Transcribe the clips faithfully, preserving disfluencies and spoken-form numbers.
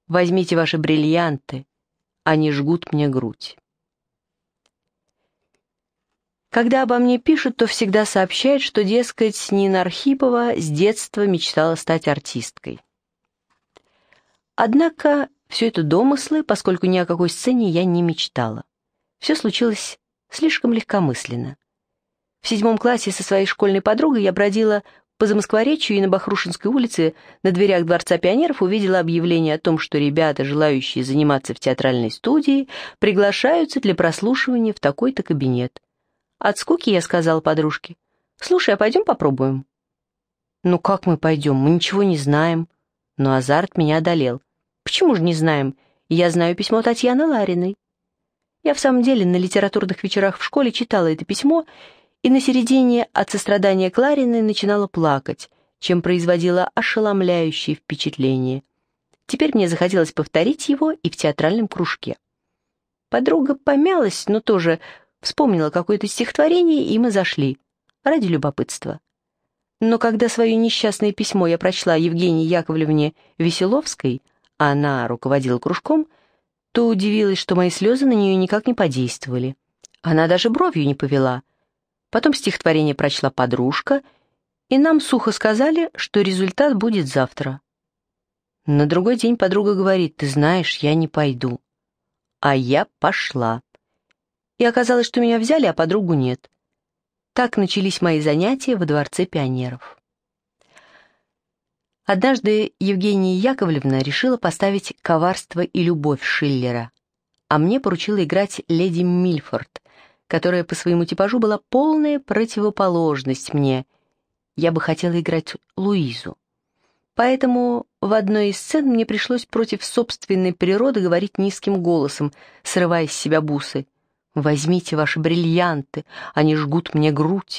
Возьмите ваши бриллианты, они жгут мне грудь. Когда обо мне пишут, то всегда сообщают, что, дескать, Нина Архипова с детства мечтала стать артисткой. Однако все это домыслы, поскольку ни о какой сцене я не мечтала. Все случилось слишком легкомысленно. В седьмом классе со своей школьной подругой я бродила по Замоскворечью и на Бахрушинской улице на дверях Дворца пионеров увидела объявление о том, что ребята, желающие заниматься в театральной студии, приглашаются для прослушивания в такой-то кабинет. От скуки я сказала подружке: «Слушай, а пойдем попробуем?» «Ну как мы пойдем? Мы ничего не знаем». Но азарт меня одолел. «Почему же не знаем? Я знаю письмо Татьяны Лариной». Я в самом деле на литературных вечерах в школе читала это письмо и на середине от сострадания к Лариной начинала плакать, чем производила ошеломляющее впечатление. Теперь мне захотелось повторить его и в театральном кружке. Подруга помялась, но тоже вспомнила какое-то стихотворение, и мы зашли, ради любопытства. Но когда свое несчастное письмо я прочла Евгении Яковлевне Веселовской, а она руководила кружком, то удивилась, что мои слезы на нее никак не подействовали. Она даже бровью не повела. Потом стихотворение прочла подружка, и нам сухо сказали, что результат будет завтра. На другой день подруга говорит: «Ты знаешь, я не пойду». А я пошла. И оказалось, что меня взяли, а подругу нет. Так начались мои занятия во Дворце пионеров. Однажды Евгения Яковлевна решила поставить «Коварство и любовь» Шиллера, а мне поручила играть леди Мильфорд, которая по своему типажу была полная противоположность мне. Я бы хотела играть Луизу. Поэтому в одной из сцен мне пришлось против собственной природы говорить низким голосом, срывая с себя бусы: «Возьмите ваши бриллианты, они жгут мне грудь».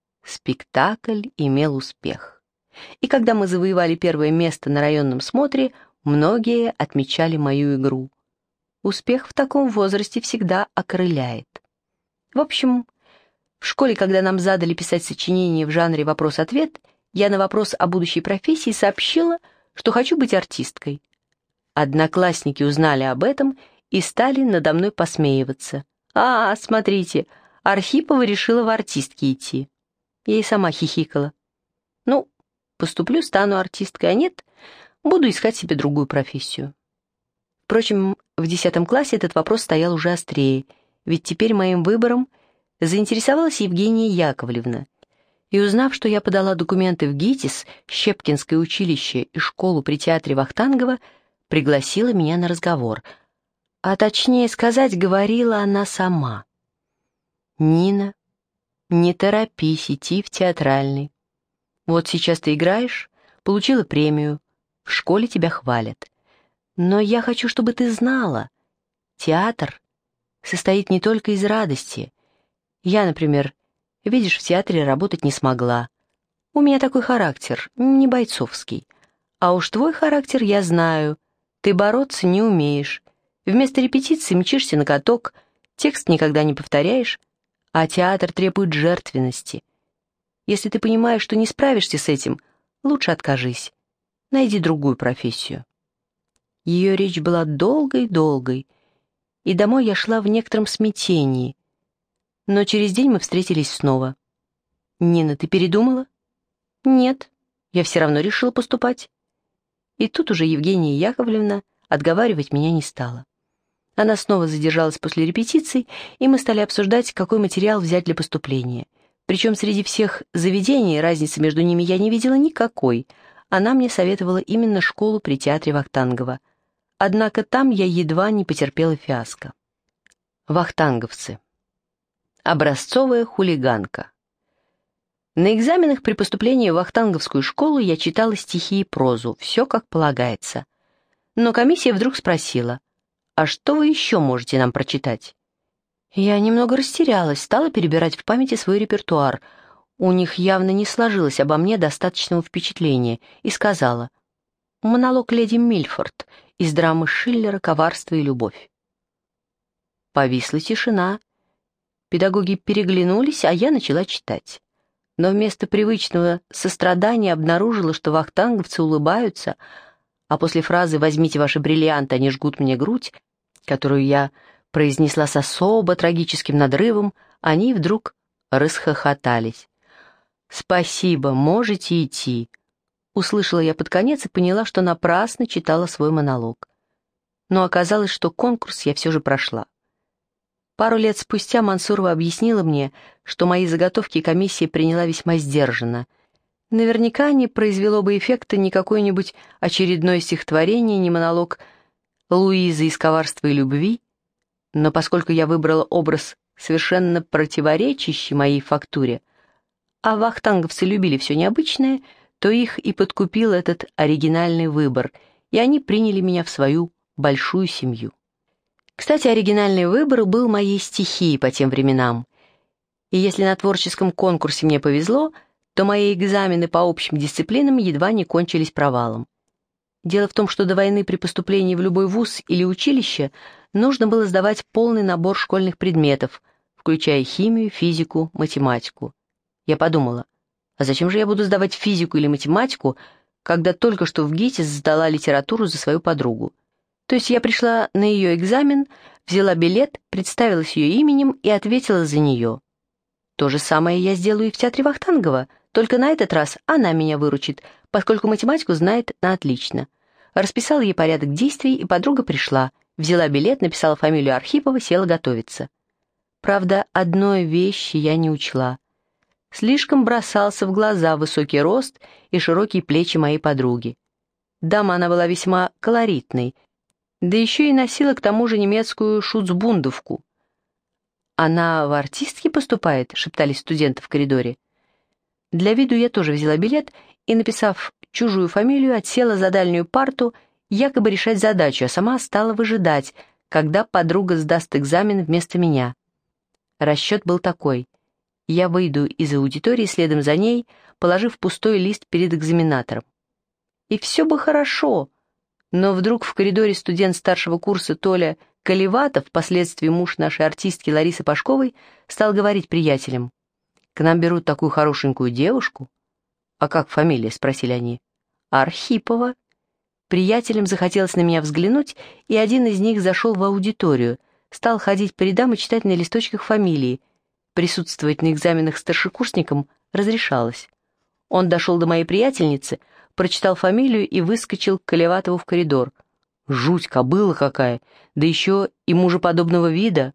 Спектакль имел успех. И когда мы завоевали первое место на районном смотре, многие отмечали мою игру. Успех в таком возрасте всегда окрыляет. В общем, в школе, когда нам задали писать сочинение в жанре «вопрос-ответ», я на вопрос о будущей профессии сообщила, что хочу быть артисткой. Одноклассники узнали об этом и стали надо мной посмеиваться. «А, смотрите, Архипова решила в артистки идти». Я и сама хихикала. «Ну, поступлю, стану артисткой, а нет, буду искать себе другую профессию». Впрочем, в десятом классе этот вопрос стоял уже острее, ведь теперь моим выбором заинтересовалась Евгения Яковлевна. И узнав, что я подала документы в ГИТИС, Щепкинское училище и школу при театре Вахтангова, пригласила меня на разговор. А точнее сказать, говорила она сама. «Нина, не торопись идти в театральный. Вот сейчас ты играешь, получила премию, в школе тебя хвалят. Но я хочу, чтобы ты знала, театр состоит не только из радости. Я, например, видишь, в театре работать не смогла. У меня такой характер, не бойцовский. А уж твой характер я знаю. Ты бороться не умеешь. Вместо репетиции мчишься на каток, текст никогда не повторяешь, а театр требует жертвенности. Если ты понимаешь, что не справишься с этим, лучше откажись. Найди другую профессию». Ее речь была долгой-долгой, и домой я шла в некотором смятении. Но через день мы встретились снова. «Нина, ты передумала?» «Нет, я все равно решила поступать». И тут уже Евгения Яковлевна отговаривать меня не стала. Она снова задержалась после репетиций, и мы стали обсуждать, какой материал взять для поступления. Причем среди всех заведений разницы между ними я не видела никакой. Она мне советовала именно школу при театре Вахтангова. Однако там я едва не потерпела фиаско. Вахтанговцы. Образцовая хулиганка. На экзаменах при поступлении в Вахтанговскую школу я читала стихи и прозу, все как полагается. Но комиссия вдруг спросила: «А что вы еще можете нам прочитать?» Я немного растерялась, стала перебирать в памяти свой репертуар. У них явно не сложилось обо мне достаточного впечатления, и сказала: «Монолог леди Мильфорд из драмы Шиллера «Коварство и любовь». Повисла тишина. Педагоги переглянулись, а я начала читать. Но вместо привычного сострадания обнаружила, что вахтанговцы улыбаются, А после фразы «возьмите ваши бриллианты, они жгут мне грудь», которую я произнесла с особо трагическим надрывом, они вдруг расхохотались. «Спасибо, можете идти», — услышала я под конец и поняла, что напрасно читала свой монолог. Но оказалось, что конкурс я все же прошла. Пару лет спустя Мансурова объяснила мне, что мои заготовки комиссия приняла весьма сдержанно. Наверняка не произвело бы эффекта ни какое-нибудь очередное стихотворение, ни монолог Луизы из «Коварства и любви», но поскольку я выбрала образ, совершенно противоречащий моей фактуре, а вахтанговцы любили все необычное, то их и подкупил этот оригинальный выбор, и они приняли меня в свою большую семью. Кстати, оригинальный выбор был моей стихией по тем временам, и если на творческом конкурсе мне повезло, то мои экзамены по общим дисциплинам едва не кончились провалом. Дело в том, что до войны при поступлении в любой вуз или училище нужно было сдавать полный набор школьных предметов, включая химию, физику, математику. Я подумала, а зачем же я буду сдавать физику или математику, когда только что в ГИТИС сдала литературу за свою подругу? То есть я пришла на ее экзамен, взяла билет, представилась ее именем и ответила за нее. То же самое я сделаю и в театре Вахтангова, только на этот раз она меня выручит, поскольку математику знает на отлично. Расписала ей порядок действий, и подруга пришла, взяла билет, написала фамилию Архипова, села готовиться. Правда, одной вещи я не учла. Слишком бросался в глаза высокий рост и широкие плечи моей подруги. Дама она была весьма колоритной, да еще и носила к тому же немецкую шуцбундовку. «Она в артистки поступает?» — шептались студенты в коридоре. Для виду я тоже взяла билет и, написав чужую фамилию, отсела за дальнюю парту, якобы решать задачу, а сама стала выжидать, когда подруга сдаст экзамен вместо меня. Расчет был такой. Я выйду из аудитории следом за ней, положив пустой лист перед экзаменатором. И все бы хорошо, но вдруг в коридоре студент старшего курса Толя Колеватов, впоследствии муж нашей артистки Ларисы Пашковой, стал говорить приятелям: «К нам берут такую хорошенькую девушку». «А как фамилия?» — спросили они. «Архипова». Приятелям захотелось на меня взглянуть, и один из них зашел в аудиторию, стал ходить по рядам и читать на листочках фамилии. Присутствовать на экзаменах старшекурсникам разрешалось. Он дошел до моей приятельницы, прочитал фамилию и выскочил к Колеватову в коридор. Жуть, кобыла какая, да еще и мужеподобного вида.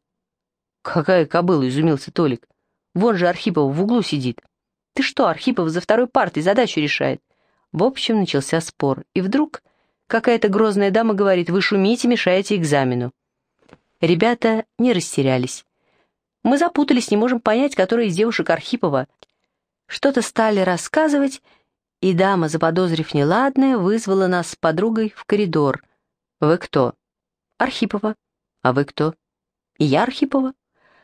«Какая кобыла?» — изумился Толик. «Вон же Архипов в углу сидит». «Ты что, Архипов за второй партой задачу решает?» В общем, начался спор, и вдруг какая-то грозная дама говорит: «Вы шумите, мешаете экзамену». Ребята не растерялись. Мы запутались, не можем понять, которая из девушек Архипова. Что-то стали рассказывать, и дама, заподозрив неладное, вызвала нас с подругой в коридор. «Вы кто?» «Архипова». «А вы кто?» «И я Архипова».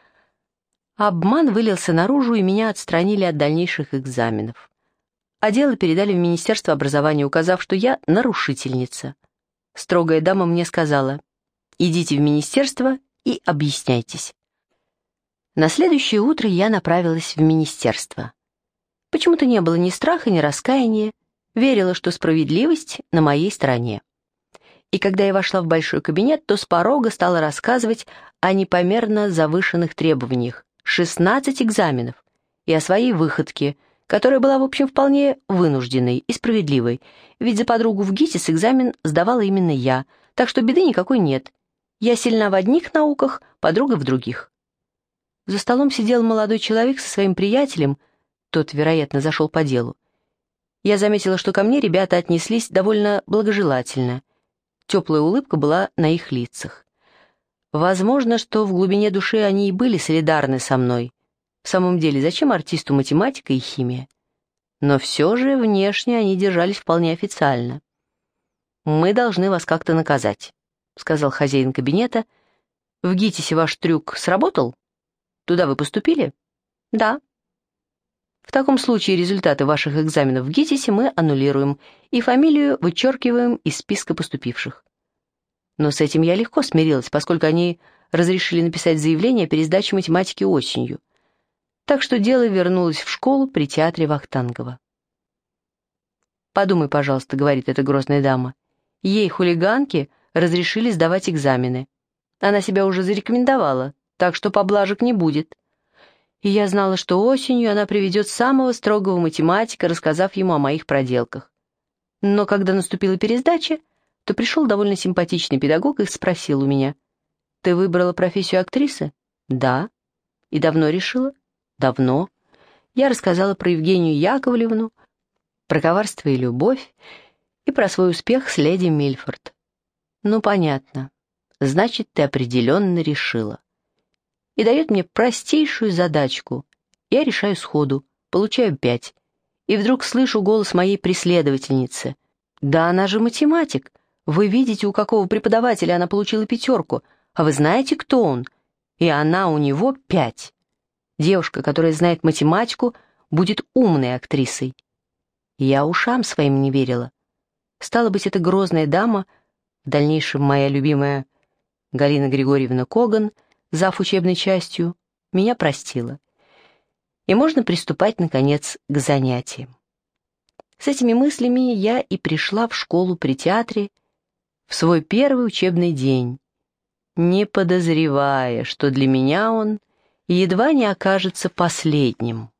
Обман вылился наружу, и меня отстранили от дальнейших экзаменов. А дело передали в Министерство образования, указав, что я нарушительница. Строгая дама мне сказала: «Идите в министерство и объясняйтесь». На следующее утро я направилась в министерство. Почему-то не было ни страха, ни раскаяния, верила, что справедливость на моей стороне. И когда я вошла в большой кабинет, то с порога стала рассказывать о непомерно завышенных требованиях, шестнадцать экзаменов, и о своей выходке, которая была, в общем, вполне вынужденной и справедливой, ведь за подругу в ГИТИС экзамен сдавала именно я, так что беды никакой нет. Я сильна в одних науках, подруга в других. За столом сидел молодой человек со своим приятелем, тот, вероятно, зашел по делу. Я заметила, что ко мне ребята отнеслись довольно благожелательно. Теплая улыбка была на их лицах. Возможно, что в глубине души они и были солидарны со мной. В самом деле, зачем артисту математика и химия? Но все же внешне они держались вполне официально. «Мы должны вас как-то наказать», — сказал хозяин кабинета. «В ГИТИСе ваш трюк сработал? Туда вы поступили?» «Да». «В таком случае результаты ваших экзаменов в ГИТИСе мы аннулируем и фамилию вычеркиваем из списка поступивших». Но с этим я легко смирилась, поскольку они разрешили написать заявление о пересдаче математики осенью. Так что дело вернулось в школу при театре Вахтангова. «Подумай, пожалуйста», — говорит эта грозная дама, Ей, хулиганке, разрешили сдавать экзамены. Она себя уже зарекомендовала, так что поблажек не будет. И я знала, что осенью она приведет самого строгого математика, рассказав ему о моих проделках. Но когда наступила пересдача, то пришел довольно симпатичный педагог и спросил у меня: «Ты выбрала профессию актрисы?» «Да». «И давно решила?» «Давно». Я рассказала про Евгению Яковлевну, про коварство и любовь, и про свой успех с леди Мильфорд. «Ну, понятно. Значит, ты определенно решила». И дает мне простейшую задачку. Я решаю сходу, получаю пять. И вдруг слышу голос моей преследовательницы. «Да она же математик. Вы видите, у какого преподавателя она получила пятерку. А вы знаете, кто он? И она у него пять. Девушка, которая знает математику, будет умной актрисой». И я ушам своим не верила. Стало быть, эта грозная дама, в дальнейшем моя любимая Галина Григорьевна Коган, зав. Учебной частью, меня простила. И можно приступать, наконец, к занятиям. С этими мыслями я и пришла в школу при театре в свой первый учебный день, не подозревая, что для меня он едва не окажется последним.